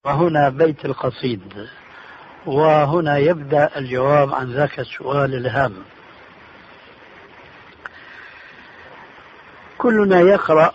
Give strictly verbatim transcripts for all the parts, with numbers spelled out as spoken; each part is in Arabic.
وهنا بيت القصيد، وهنا يبدأ الجواب عن ذاك السؤال الهام. كلنا يقرأ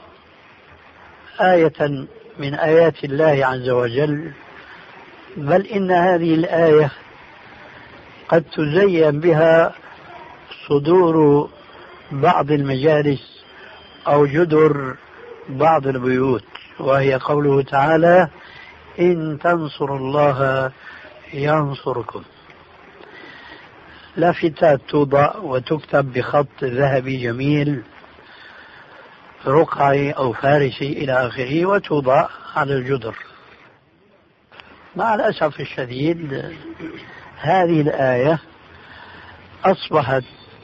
آية من آيات الله عز وجل، بل إن هذه الآية قد تزين بها صدور بعض المجالس أو جدر بعض البيوت، وهي قوله تعالى: إن تنصروا الله ينصركم. لافتات توضع وتكتب بخط ذهبي جميل رقعي أو فارسي إلى آخره، وتوضع على الجدر. مع الأسف الشديد هذه الآية أصبحت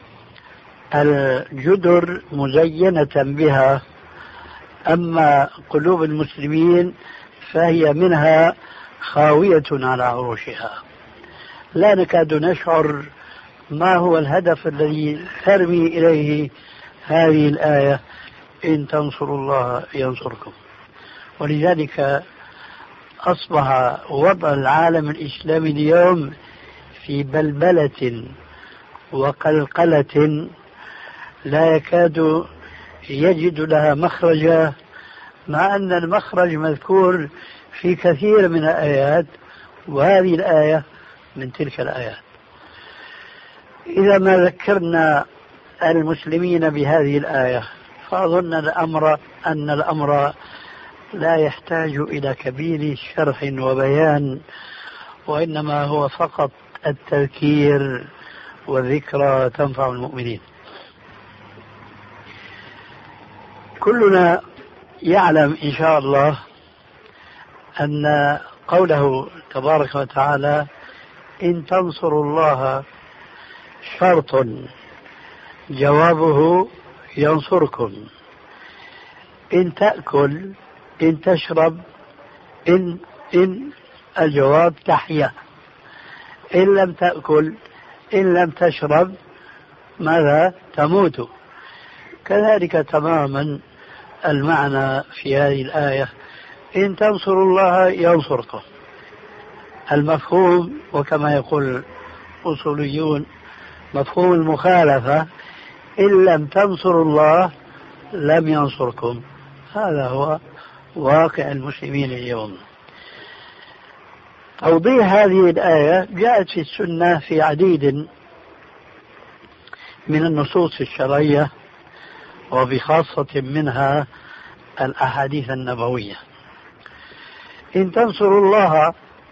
الجدر مزينة بها، أما قلوب المسلمين فهي منها خاوية على عروشها. لا نكاد نشعر ما هو الهدف الذي ترمي إليه هذه الآية: إن تنصروا الله ينصركم. ولذلك أصبح وضع العالم الإسلامي اليوم في بلبلة وقلقلة لا يكاد يجد لها مخرجا، مع أن المخرج مذكور في كثير من الآيات، وهذه الآية من تلك الآيات. إذا ما ذكرنا المسلمين بهذه الآية فأظن الأمر أن الأمر لا يحتاج إلى كبير شرح وبيان، وإنما هو فقط التذكير والذكرى تنفع المؤمنين. كلنا يعلم إن شاء الله أن قوله تبارك وتعالى: إن تنصروا الله شرط جوابه ينصركم. إن تأكل، إن تشرب، إن إن الجواب تحيا. إن لم تأكل، إن لم تشرب، ماذا؟ تموت. كذلك تماما المعنى في هذه الآية: إن تنصروا الله ينصركم. المفهوم، وكما يقول الأصوليون مفهوم المخالفة: إن لم تنصروا الله لم ينصركم. هذا هو واقع المسلمين اليوم. توضيح هذه الآية جاءت في السنة في عديد من النصوص الشرعية، وبخاصة منها الأحاديث النبوية. إن تنصروا الله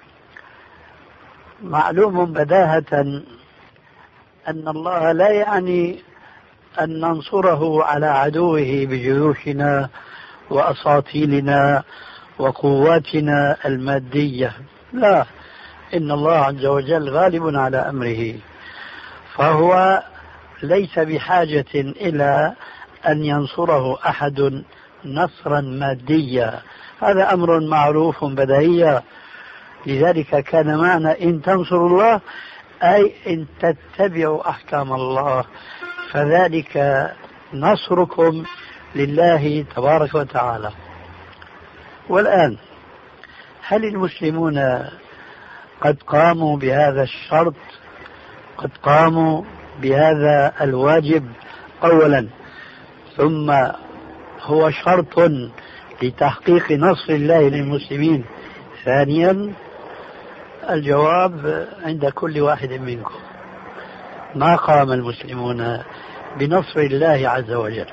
معلوم بداهة أن الله لا يعني أن ننصره على عدوه بجيوشنا وأساطيلنا وقواتنا المادية، لا، إن الله عز وجل غالب على أمره، فهو ليس بحاجة إلى أن ينصره أحد نصرا ماديا. هذا أمر معروف بديهيا. لذلك كان معنى إن تنصروا الله أي إن تتبعوا أحكام الله، فذلك نصركم لله تبارك وتعالى. والآن هل المسلمون قد قاموا بهذا الشرط؟ قد قاموا بهذا الواجب أولا، ثم هو شرط لتحقيق نصر الله للمسلمين ثانيا؟ الجواب عند كل واحد منكم: ما قام المسلمون بنصر الله عز وجل.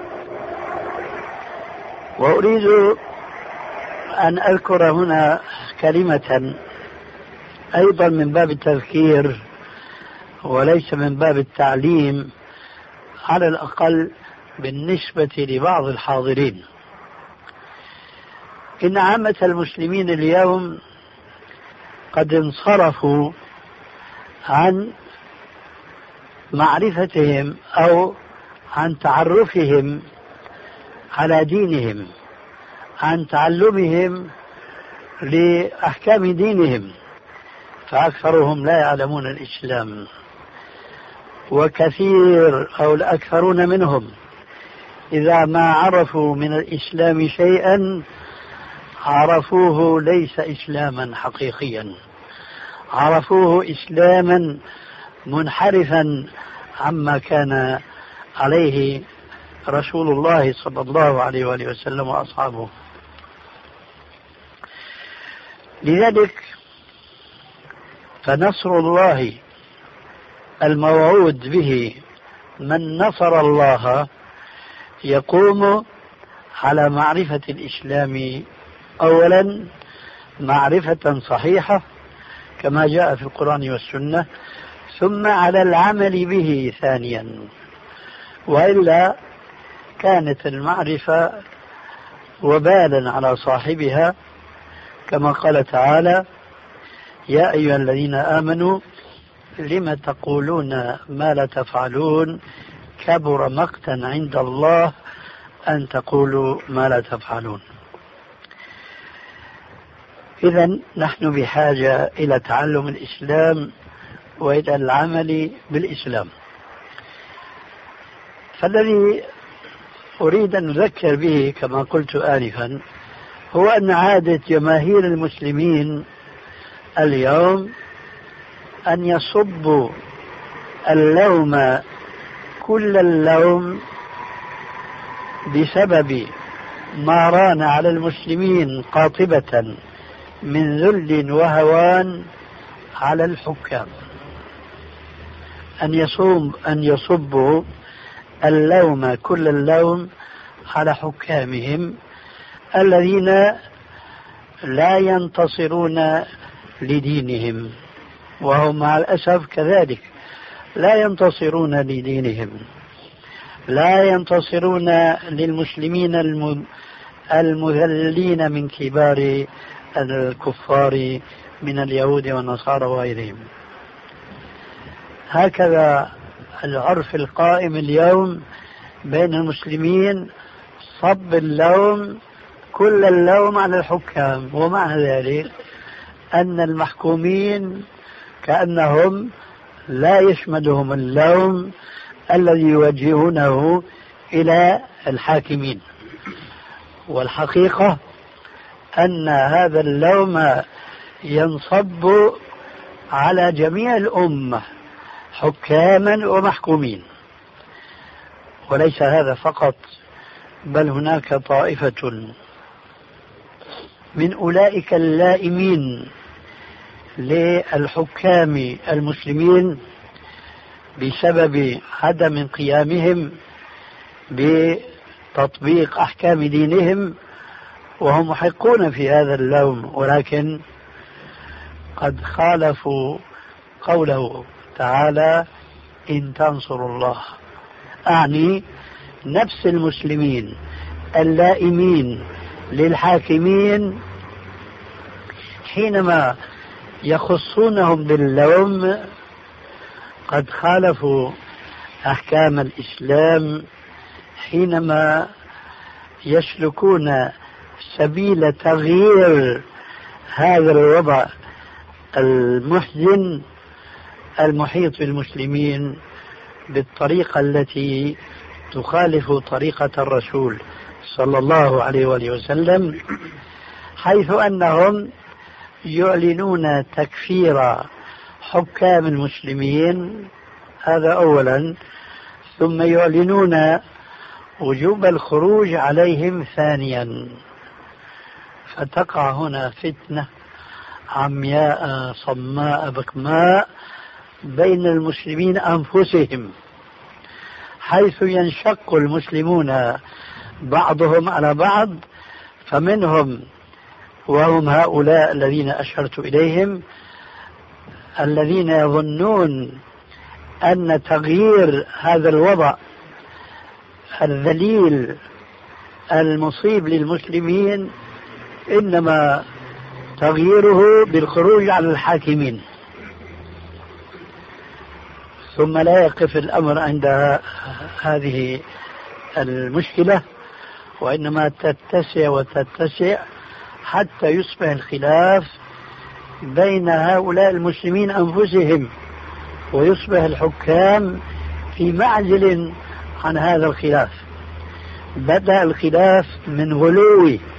وأريد أن أذكر هنا كلمة أيضا من باب التذكير وليس من باب التعليم، على الأقل بالنسبة لبعض الحاضرين. إن عامة المسلمين اليوم قد انصرفوا عن معرفتهم أو عن تعرفهم على دينهم، عن تعلمهم لأحكام دينهم، فأكثرهم لا يعلمون الإسلام، وكثير أو الأكثرون منهم إذا ما عرفوا من الإسلام شيئا عرفوه ليس إسلاما حقيقيا، عرفوه إسلاما منحرفا عما كان عليه رسول الله صلى الله عليه وآله وسلم وأصحابه. لذلك فنصر الله الموعود به من نصر الله يقوم على معرفة الإسلام أولا معرفة صحيحة كما جاء في القرآن والسنة، ثم على العمل به ثانيا، وإلا كانت المعرفة وبالا على صاحبها، كما قال تعالى: يا أيها الذين آمنوا لم تقولون ما لا تفعلون كبر مقتا عند الله أن تقولوا ما لا تفعلون. إذن نحن بحاجة إلى تعلم الإسلام وإلى العمل بالإسلام. فالذي أريد أن أذكر به كما قلت آنفا هو أن عادة جماهير المسلمين اليوم أن يصبوا اللوم كل اللوم بسبب ما ران على المسلمين قاطبة من ذل وهوان على الحكام، أن يصوم أن يصبوا اللوم كل اللوم على حكامهم الذين لا ينتصرون لدينهم، وهم مع الأسف كذلك لا ينتصرون لدينهم، لا ينتصرون للمسلمين المذلين من كبار الكفار من اليهود والنصارى وغيرهم. هكذا العرف القائم اليوم بين المسلمين صب اللوم كل اللوم على الحكام، ومعنى ذلك أن المحكومين كأنهم لا يشمدهم اللوم الذي يوجهونه إلى الحاكمين. والحقيقة أن هذا اللوم ينصب على جميع الأمة حكاما ومحكومين. وليس هذا فقط، بل هناك طائفة من أولئك اللائمين للحكام المسلمين بسبب عدم قيامهم بتطبيق أحكام دينهم، وهم محقون في هذا اللوم، ولكن قد خالفوا قوله تعالى: إن تنصروا الله. أعني نفس المسلمين اللائمين للحاكمين حينما يخصونهم باللوم قد خالفوا أحكام الإسلام حينما يسلكون سبيل تغيير هذا الوضع المحزن المحيط بالمسلمين بالطريقة التي تخالف طريقة الرسول صلى الله عليه وآله وسلم، حيث أنهم يعلنون تكفير حكام المسلمين، هذا أولا، ثم يعلنون وجوب الخروج عليهم ثانيا. فتقع هنا فتنة عمياء صماء بكماء بين المسلمين أنفسهم، حيث ينشق المسلمون بعضهم على بعض، فمنهم وهم هؤلاء الذين أشرت إليهم الذين يظنون أن تغيير هذا الوضع الذليل المصيب للمسلمين إنما تغييره بالخروج على الحاكمين. ثم لا يقف الأمر عند هذه المشكلة، وإنما تتسع وتتسع حتى يصبح الخلاف بين هؤلاء المسلمين أنفسهم، ويصبح الحكام في معزل عن هذا الخلاف. بدأ الخلاف من غلو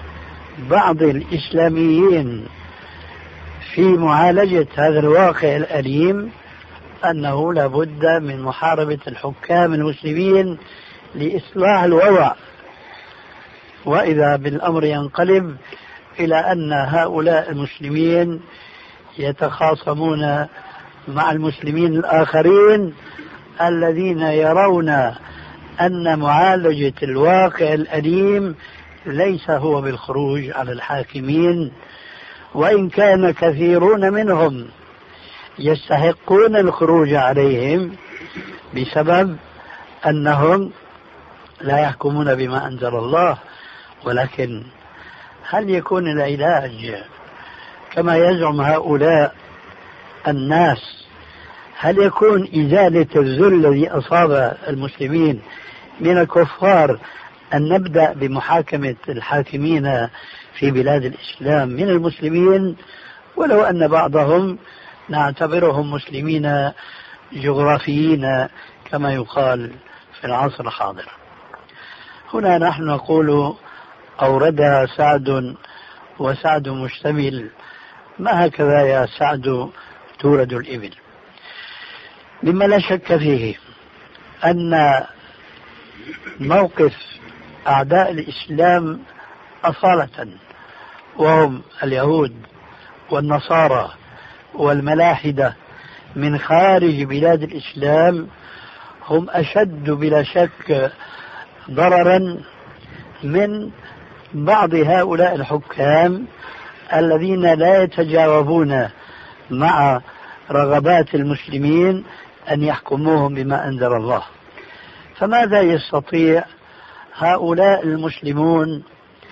بعض الإسلاميين في معالجة هذا الواقع الأليم أنه لابد من محاربة الحكام المسلمين لإصلاح الوضع، وإذا بالأمر ينقلب إلى أن هؤلاء المسلمين يتخاصمون مع المسلمين الآخرين الذين يرون أن معالجة الواقع الأليم ليس هو بالخروج على الحاكمين، وإن كان كثيرون منهم يستحقون الخروج عليهم بسبب أنهم لا يحكمون بما أنزل الله. ولكن هل يكون العلاج كما يزعم هؤلاء الناس؟ هل يكون إزالة الذل الذي أصاب المسلمين من الكفار أن نبدأ بمحاكمة الحاكمين في بلاد الإسلام من المسلمين، ولو أن بعضهم نعتبرهم مسلمين جغرافيين كما يقال في العصر الحاضر؟ هنا نحن نقول أوردها سعد وسعد مشتمل، ما هكذا يا سعد تورد الإبل. مما لا شك فيه أن موقف أعداء الإسلام أصالة وهم اليهود والنصارى والملاحدة من خارج بلاد الإسلام هم أشد بلا شك ضررا من بعض هؤلاء الحكام الذين لا يتجاوبون مع رغبات المسلمين أن يحكموهم بما أنزل الله. فماذا يستطيع هؤلاء المسلمون،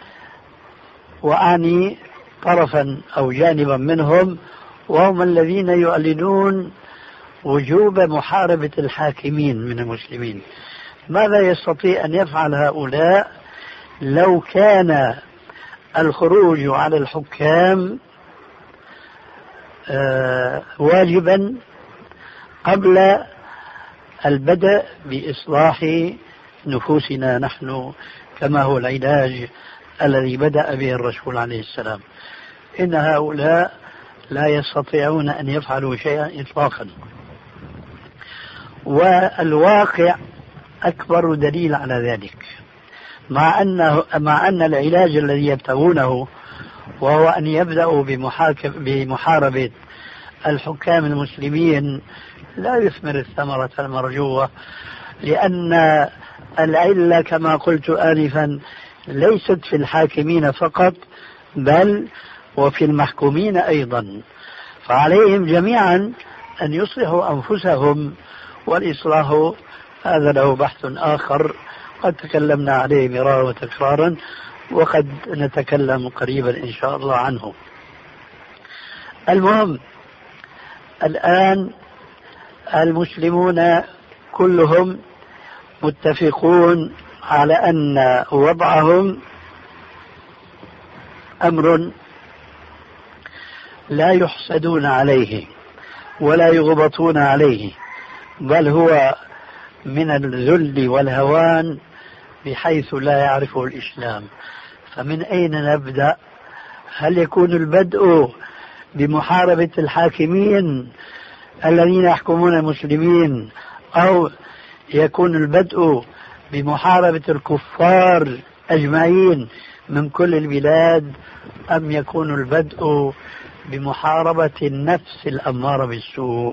وأعني طرفا أو جانبا منهم وهم الذين يعلنون وجوب محاربة الحاكمين من المسلمين، ماذا يستطيع أن يفعل هؤلاء لو كان الخروج على الحكام آه واجبا قبل البدء بإصلاح نفوسنا نحن، كما هو العلاج الذي بدأ به الرسول عليه السلام؟ إن هؤلاء لا يستطيعون أن يفعلوا شيئا إطلاقا، والواقع أكبر دليل على ذلك. مع أنه مع أن العلاج الذي يبتغونه وهو أن يبدأوا بمحاربة الحكام المسلمين لا يثمر الثمرة المرجوة، لأن العلة كما قلت آنفا ليست في الحاكمين فقط بل وفي المحكومين أيضا، فعليهم جميعا أن يصلحوا أنفسهم، والإصلاح هذا له بحث آخر قد تكلمنا عليه مرارا وتكرارا، وقد نتكلم قريبا إن شاء الله عنه. المهم الآن المسلمون كلهم متفقون على أن وضعهم أمر لا يحسدون عليه ولا يغبطون عليه، بل هو من الذل والهوان بحيث لا يعرفه الإسلام. فمن أين نبدأ؟ هل يكون البدء بمحاربة الحاكمين الذين يحكمون المسلمين، أو يكون البدء بمحاربة الكفار أجمعين من كل البلاد، أم يكون البدء بمحاربة النفس الأمارة بالسوء؟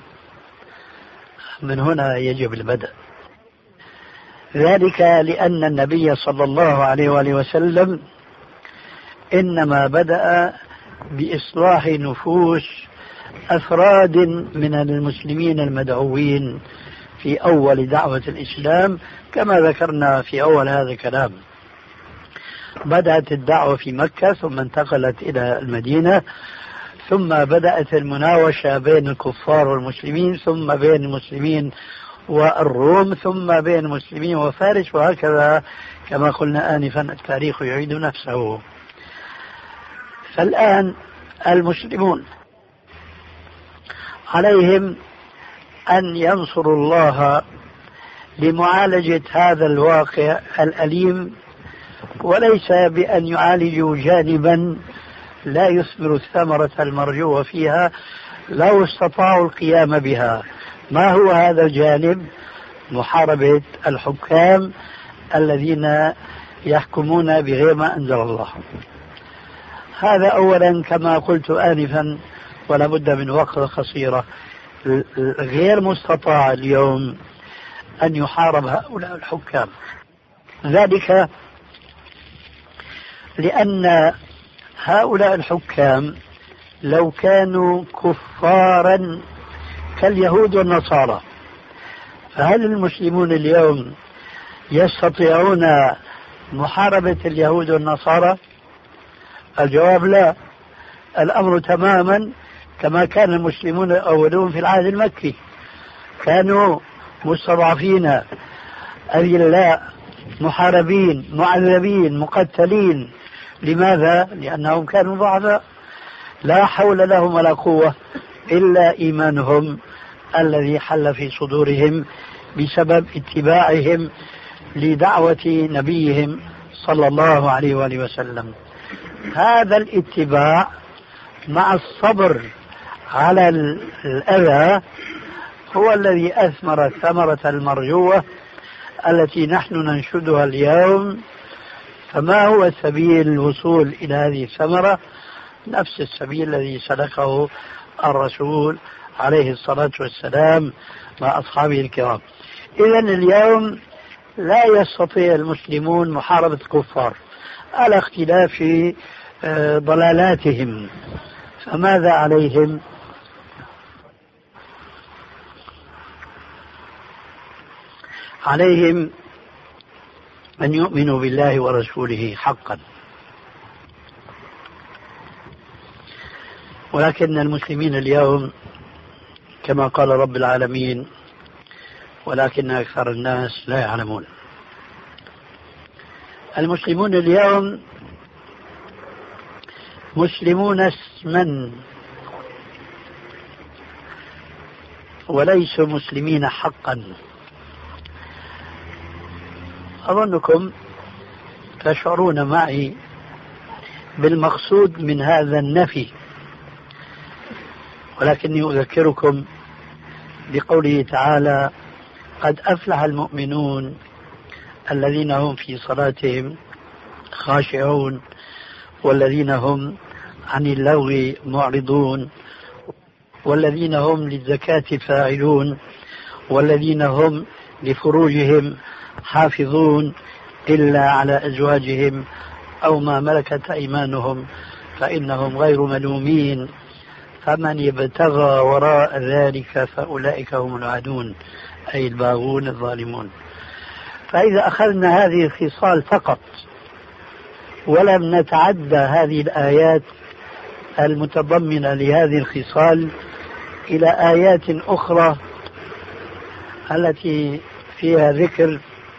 من هنا يجب البدء، ذلك لأن النبي صلى الله عليه وآله وسلم إنما بدأ بإصلاح نفوس أفراد من المسلمين المدعوين في أول دعوة الإسلام، كما ذكرنا في أول هذا الكلام. بدأت الدعوة في مكة ثم انتقلت إلى المدينة، ثم بدأت المناوشة بين الكفار والمسلمين، ثم بين المسلمين والروم، ثم بين المسلمين وفارس، وهكذا كما قلنا آنفا التاريخ يعيد نفسه. فالآن المسلمون عليهم أن ينصروا الله لمعالجة هذا الواقع الأليم، وليس بأن يعالجوا جانبا لا يثمر الثمرة المرجوة فيها لو استطاعوا القيام بها. ما هو هذا الجانب؟ محاربة الحكام الذين يحكمون بغير ما أنزل الله. هذا أولا كما قلت آنفا، ولا بد من وقت قصيرة. غير مستطاع اليوم أن يحارب هؤلاء الحكام، ذلك لأن هؤلاء الحكام لو كانوا كفارا كاليهود والنصارى، فهل المسلمون اليوم يستطيعون محاربة اليهود والنصارى؟ الجواب لا. الأمر تماما كما كان المسلمون الأولون في العهد المكي، كانوا مستضعفين أذلاء محاربين معذبين مقتلين. لماذا؟ لأنهم كانوا ضعفاء لا حول لهم ولا قوة إلا إيمانهم الذي حل في صدورهم بسبب اتباعهم لدعوة نبيهم صلى الله عليه وآله وسلم. هذا الاتباع مع الصبر على الأذى هو الذي أثمر الثمرة المرجوة التي نحن ننشدها اليوم. فما هو سبيل الوصول إلى هذه الثمرة؟ نفس السبيل الذي سلكه الرسول عليه الصلاة والسلام مع أصحابه الكرام. إذن اليوم لا يستطيع المسلمون محاربة الكفار على اختلاف ضلالاتهم، فماذا عليهم؟ عليهم أن يؤمنوا بالله ورسوله حقا. ولكن المسلمين اليوم كما قال رب العالمين: ولكن أكثر الناس لا يعلمون. المسلمون اليوم مسلمون اسما وليسوا مسلمين حقا. أظنكم تشعرون معي بالمقصود من هذا النفي، ولكني أذكركم بقوله تعالى: قد أفلح المؤمنون الذين هم في صلاتهم خاشعون والذين هم عن اللغو معرضون والذين هم للزكاة فاعلون والذين هم لفروجهم حافظون إلا على أزواجهم أو ما ملكت أيمانهم فإنهم غير ملومين فمن يبتغى وراء ذلك فأولئك هم العادون، أي الباغون الظالمون. فإذا أخذنا هذه الخصال فقط ولم نتعدى هذه الآيات المتضمنة لهذه الخصال إلى آيات أخرى التي فيها ذكر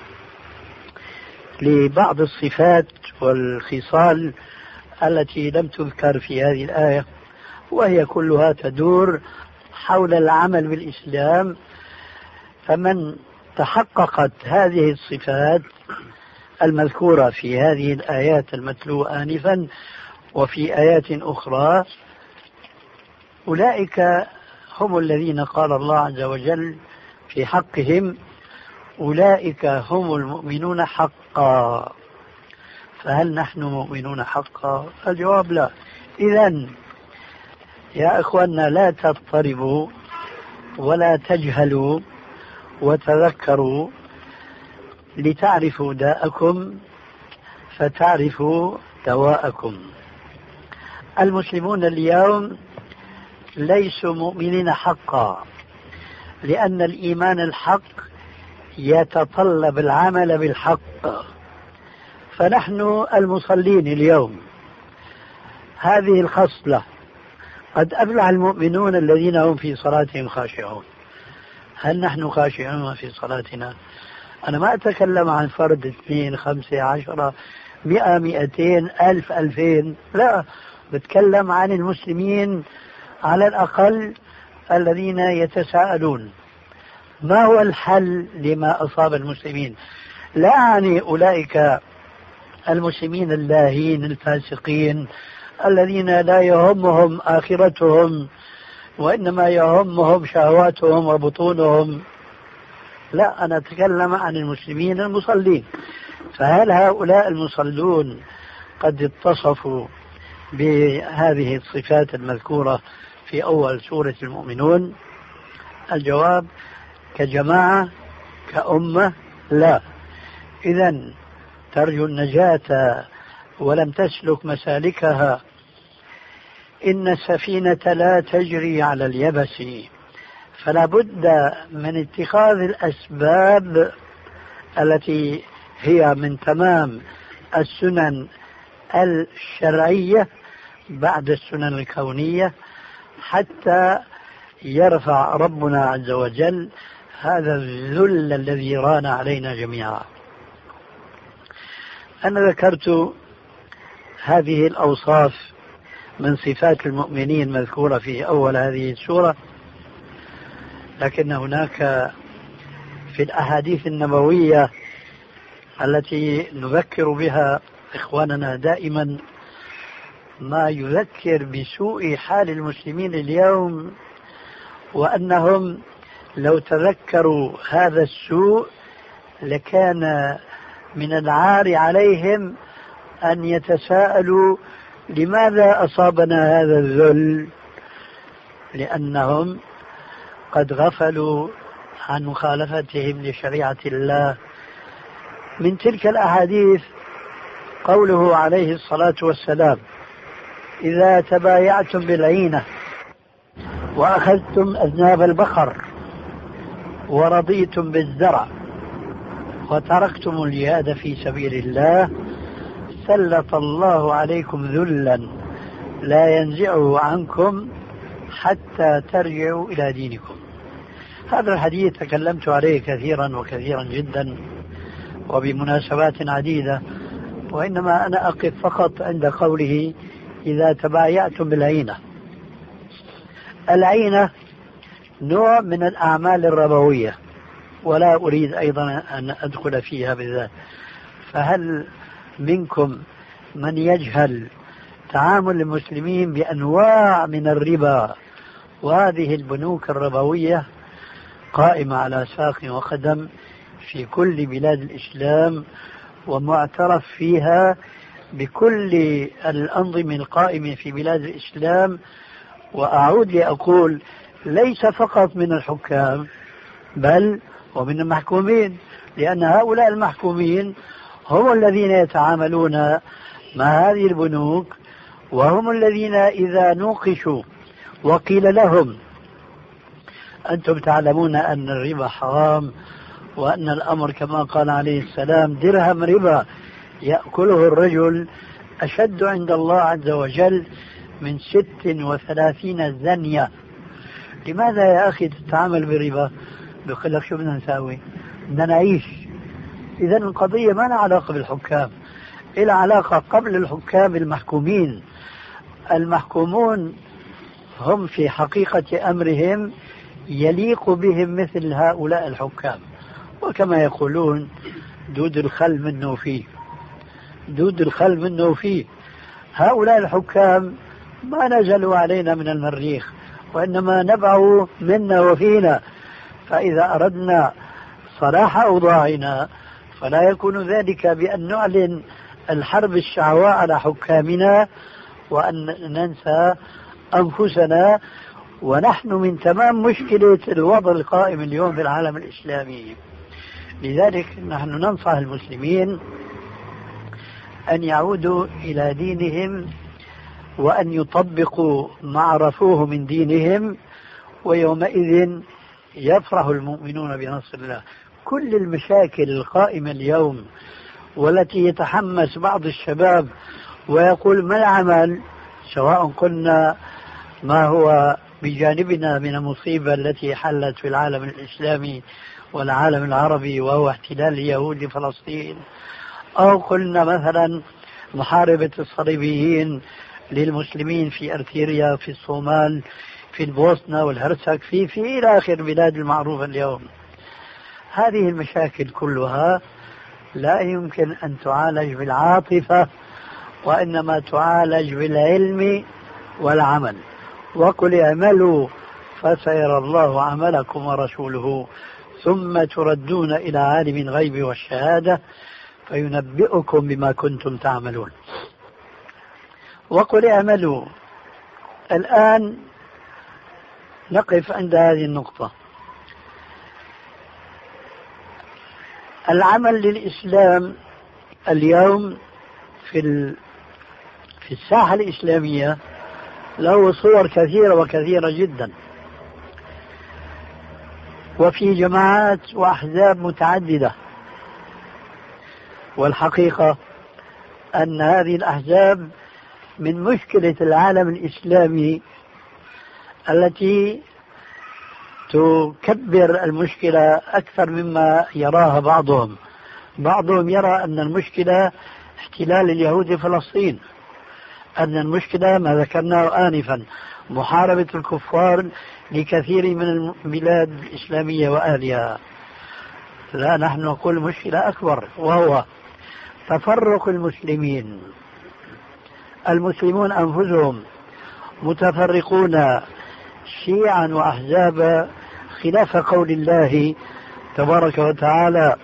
لبعض الصفات والخصال التي لم تذكر في هذه الآية، وهي كلها تدور حول العمل بالإسلام. فمن تحققت هذه الصفات المذكورة في هذه الآيات المتلوة آنفا وفي آيات أخرى، أولئك هم الذين قال الله عز وجل في حقهم: أولئك هم المؤمنون حقا. فهل نحن مؤمنون حقا؟ الجواب لا. إذن يا إخواننا لا تضطربوا ولا تجهلوا وتذكروا لتعرفوا داءكم فتعرفوا دواءكم. المسلمون اليوم ليسوا مؤمنين حقا، لأن الإيمان الحق يتطلب العمل بالحق. فنحن المصلين اليوم هذه الخصلة: قد أفلح المؤمنون الذين هم في صلاتهم خاشعون. هل نحن خاشعون في صلاتنا؟ أنا ما أتكلم عن فرد اثنين خمسة عشرة مئة مئتين ألف ألفين، لا، بتكلم عن المسلمين على الأقل الذين يتساءلون ما هو الحل لما أصاب المسلمين. لا أعني أولئك المسلمين اللاهين الفاسقين الذين لا يهمهم آخرتهم وإنما يهمهم شهواتهم وبطونهم. لا، أنا أتكلم عن المسلمين المصلين. فهل هؤلاء المصلون قد اتصفوا بهذه الصفات المذكورة في أول سورة المؤمنون؟ الجواب كجماعة كأمة لا. إذن ترجو النجاة ولم تسلك مسالكها. إن السفينة لا تجري على اليبس، فلا بد من اتخاذ الأسباب التي هي من تمام السنن الشرعية بعد السنن الكونية حتى يرفع ربنا عز وجل هذا الذل الذي ران علينا جميعا. أنا ذكرت هذه الأوصاف من صفات المؤمنين مذكورة في أول هذه السورة، لكن هناك في الأحاديث النبوية التي نذكر بها إخواننا دائما ما يذكر بسوء حال المسلمين اليوم، وأنهم لو تذكروا هذا السوء لكان من العار عليهم أن يتساءلوا لماذا أصابنا هذا الذل، لأنهم قد غفلوا عن مخالفتهم لشريعة الله. من تلك الأحاديث قوله عليه الصلاة والسلام: إذا تبايعتم بالعينة وأخذتم أذناب البقر ورضيتم بالزرع وتركتم الجهاد في سبيل الله سلط الله عليكم ذلا لا ينزعه عنكم حتى ترجعوا إلى دينكم. هذا الحديث تكلمت عليه كثيرا وكثيرا جدا وبمناسبات عديدة، وإنما أنا أقف فقط عند قوله إذا تبايعتم بالعينة. العينة نوع من الأعمال الربوية ولا أريد أيضا أن أدخل فيها بالذات. فهل منكم من يجهل تعامل المسلمين بأنواع من الربا؟ وهذه البنوك الربوية قائمة على ساق وقدم في كل بلاد الإسلام ومعترف فيها بكل الأنظمة القائمة في بلاد الإسلام. وأعود لأقول ليس فقط من الحكام بل ومن المحكومين، لأن هؤلاء المحكومين هم الذين يتعاملون مع هذه البنوك، وهم الذين إذا نوقشوا وقيل لهم أنتم تعلمون أن الربا حرام وأن الأمر كما قال عليه السلام درهم ربا يأكله الرجل أشد عند الله عز وجل من ست وثلاثين زنية، لماذا يا أخي تتعامل بربا؟ بيقول لك شو بدنا نساوي؟ بدنا نعيش. إذا القضية ما لها علاقة بالحكام، إلها علاقة قبل الحكام المحكومين. المحكومون هم في حقيقة أمرهم يليق بهم مثل هؤلاء الحكام، وكما يقولون دود الخل منه فيه، دود الخل منه فيه. هؤلاء الحكام ما نزلوا علينا من المريخ، وإنما نبعوا منا وفينا. فإذا أردنا صلاح أوضاعنا فلا يكون ذلك بأن نعلن الحرب الشعواء على حكامنا وأن ننسى أنفسنا، ونحن من تمام مشكلة الوضع القائم اليوم في العالم الإسلامي. لذلك نحن ننصح المسلمين أن يعودوا إلى دينهم وأن يطبقوا ما عرفوه من دينهم، ويومئذ يفرح المؤمنون بنصر الله. كل المشاكل القائمة اليوم والتي يتحمس بعض الشباب ويقول ما العمل، سواء قلنا ما هو بجانبنا من المصيبة التي حلت في العالم الإسلامي والعالم العربي وهو احتلال اليهود لفلسطين، أو قلنا مثلا محاربة الصليبيين للمسلمين في أرتيريا، في الصومال، في البوسنة والهرسك، في في إلى آخر بلاد المعروفة اليوم. هذه المشاكل كلها لا يمكن أن تعالج بالعاطفة، وإنما تعالج بالعلم والعمل. وقل اعملوا فسيرى الله عملكم ورسوله ثم تردون إلى عالم الغيب والشهادة فينبئكم بما كنتم تعملون. وقل اعملوا. الآن نقف عند هذه النقطة. العمل للإسلام اليوم في في الساحة الإسلامية له صور كثيرة وكثيرة جدا، وفي جماعات وأحزاب متعددة. والحقيقة أن هذه الأحزاب من مشكلة العالم الإسلامي التي تكبر المشكلة أكثر مما يراها بعضهم. بعضهم يرى أن المشكلة احتلال اليهود لفلسطين، أن المشكلة ما ذكرناه آنفا محاربة الكفار لكثير من البلاد الإسلامية وأهلها. لا، نحن نقول مشكلة أكبر، وهو تفرق المسلمين. المسلمون أنفسهم متفرقون شيعا وأحزابا خلاف قول الله تبارك وتعالى: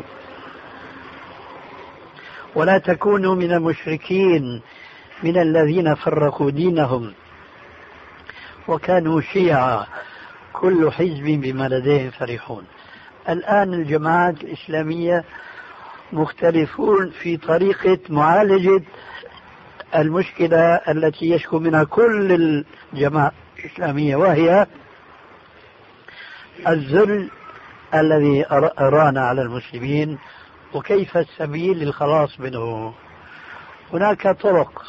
ولا تكونوا من المشركين من الذين فرقوا دينهم وكانوا شيعا كل حزب بما لديهم فرحون. الآن الجماعات الإسلامية مختلفون في طريقة معالجة المشكلة التي يشكو منها كل الجماعات الإسلامية، وهي الذل الذي أرانا على المسلمين وكيف السبيل للخلاص منه. هناك طرق.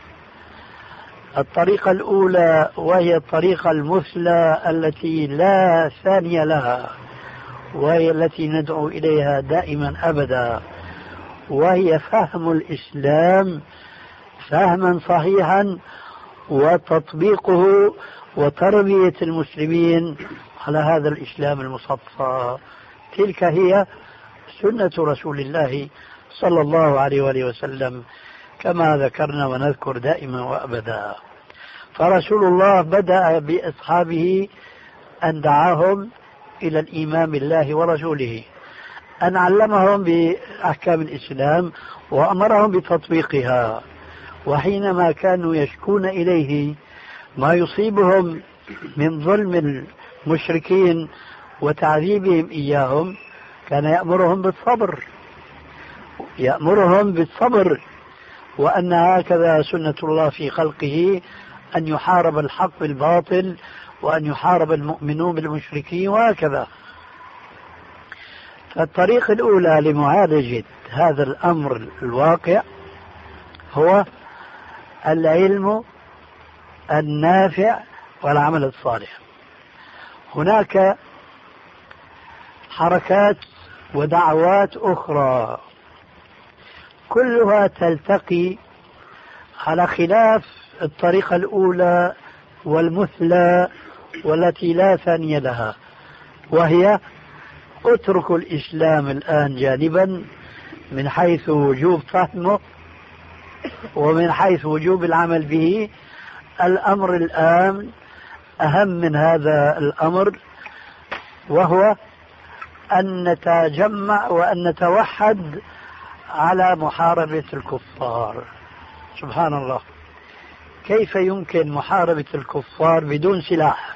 الطريقة الأولى وهي الطريقة المثلى التي لا ثانية لها، وهي التي ندعو إليها دائما أبدا، وهي فهم الإسلام فهما صحيحا وتطبيقه وتربية المسلمين على هذا الإسلام المصفى. تلك هي سنة رسول الله صلى الله عليه وآله وسلم كما ذكرنا ونذكر دائما وأبدا. فرسول الله بدأ بأصحابه أن دعاهم إلى الإيمان بالله ورسوله، أن علمهم بأحكام الإسلام وأمرهم بتطبيقها. وحينما كانوا يشكون إليه ما يصيبهم من ظلم المشركين وتعذيبهم إياهم كان يأمرهم بالصبر، يأمرهم بالصبر، وأن هكذا سنة الله في خلقه أن يحارب الحق بالباطل وأن يحارب المؤمنون بالمشركين وهكذا. فالطريقة الأولى لمعالجة هذا الأمر الواقع هو العلم النافع والعمل الصالح. هناك حركات ودعوات أخرى كلها تلتقي على خلاف الطريقة الأولى والمثلى والتي لا ثانية لها، وهي اتركوا الإسلام الآن جانبا من حيث وجوب فهمه ومن حيث وجوب العمل به. الأمر الآن أهم من هذا الأمر، وهو أن نتجمع وأن نتوحد على محاربة الكفار. سبحان الله، كيف يمكن محاربة الكفار بدون سلاح؟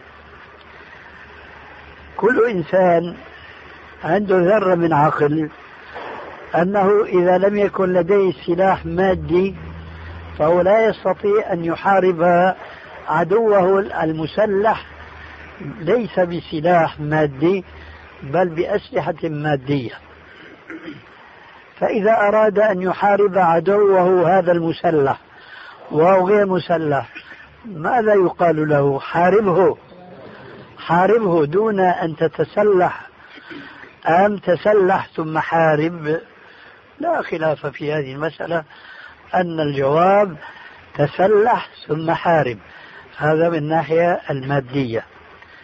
كل إنسان عنده ذرة من عقل أنه إذا لم يكن لديه سلاح مادي فهو لا يستطيع أن يحارب عدوه المسلح ليس بسلاح مادي بل بأسلحة مادية. فإذا أراد أن يحارب عدوه هذا المسلح وهو غير مسلح ماذا يقال له؟ حاربه، حاربه دون أن تتسلح أم تسلح ثم حارب. لا خلاف في هذه المسألة أن الجواب تسلح ثم حارب، هذا من الناحية المادية.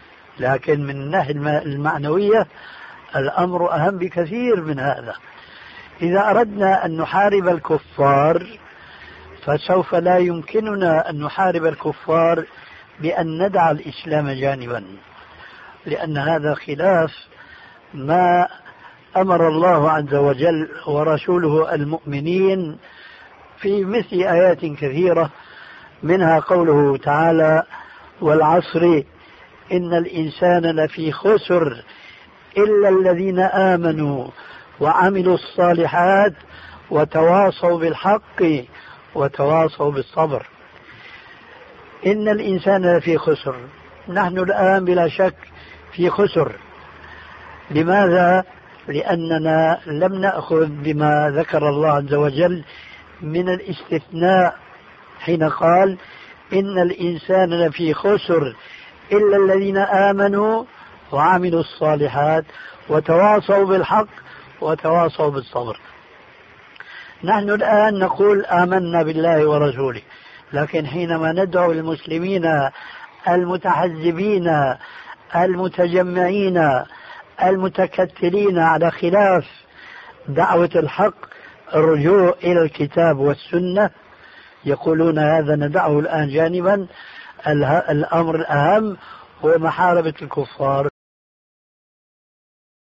لكن من الناحية المعنوية الأمر أهم بكثير من هذا. إذا أردنا أن نحارب الكفار فسوف لا يمكننا أن نحارب الكفار بأن ندع الإسلام جانبا، لأن هذا خلاف ما أمر الله عز وجل ورسوله المؤمنين في مثل آيات كثيرة، منها قوله تعالى: والعصر إن الإنسان لفي خسر إلا الذين آمنوا وعملوا الصالحات وتواصوا بالحق وتواصوا بالصبر. إن الإنسان لفي خسر، نحن الآن بلا شك في خسر. لماذا؟ لأننا لم نأخذ بما ذكر الله عز وجل من الاستثناء حين قال: إن الإنسان لفي خسر إلا الذين آمنوا وعملوا الصالحات وتواصوا بالحق وتواصوا بالصبر. نحن الآن نقول آمنا بالله ورسوله، لكن حينما ندعو المسلمين المتحزبين المتجمعين المتكتلين على خلاف دعوة الحق الرجوع إلى الكتاب والسنة، يقولون هذا ندعه الآن جانبا، الأمر الأهم هو محاربة الكفار.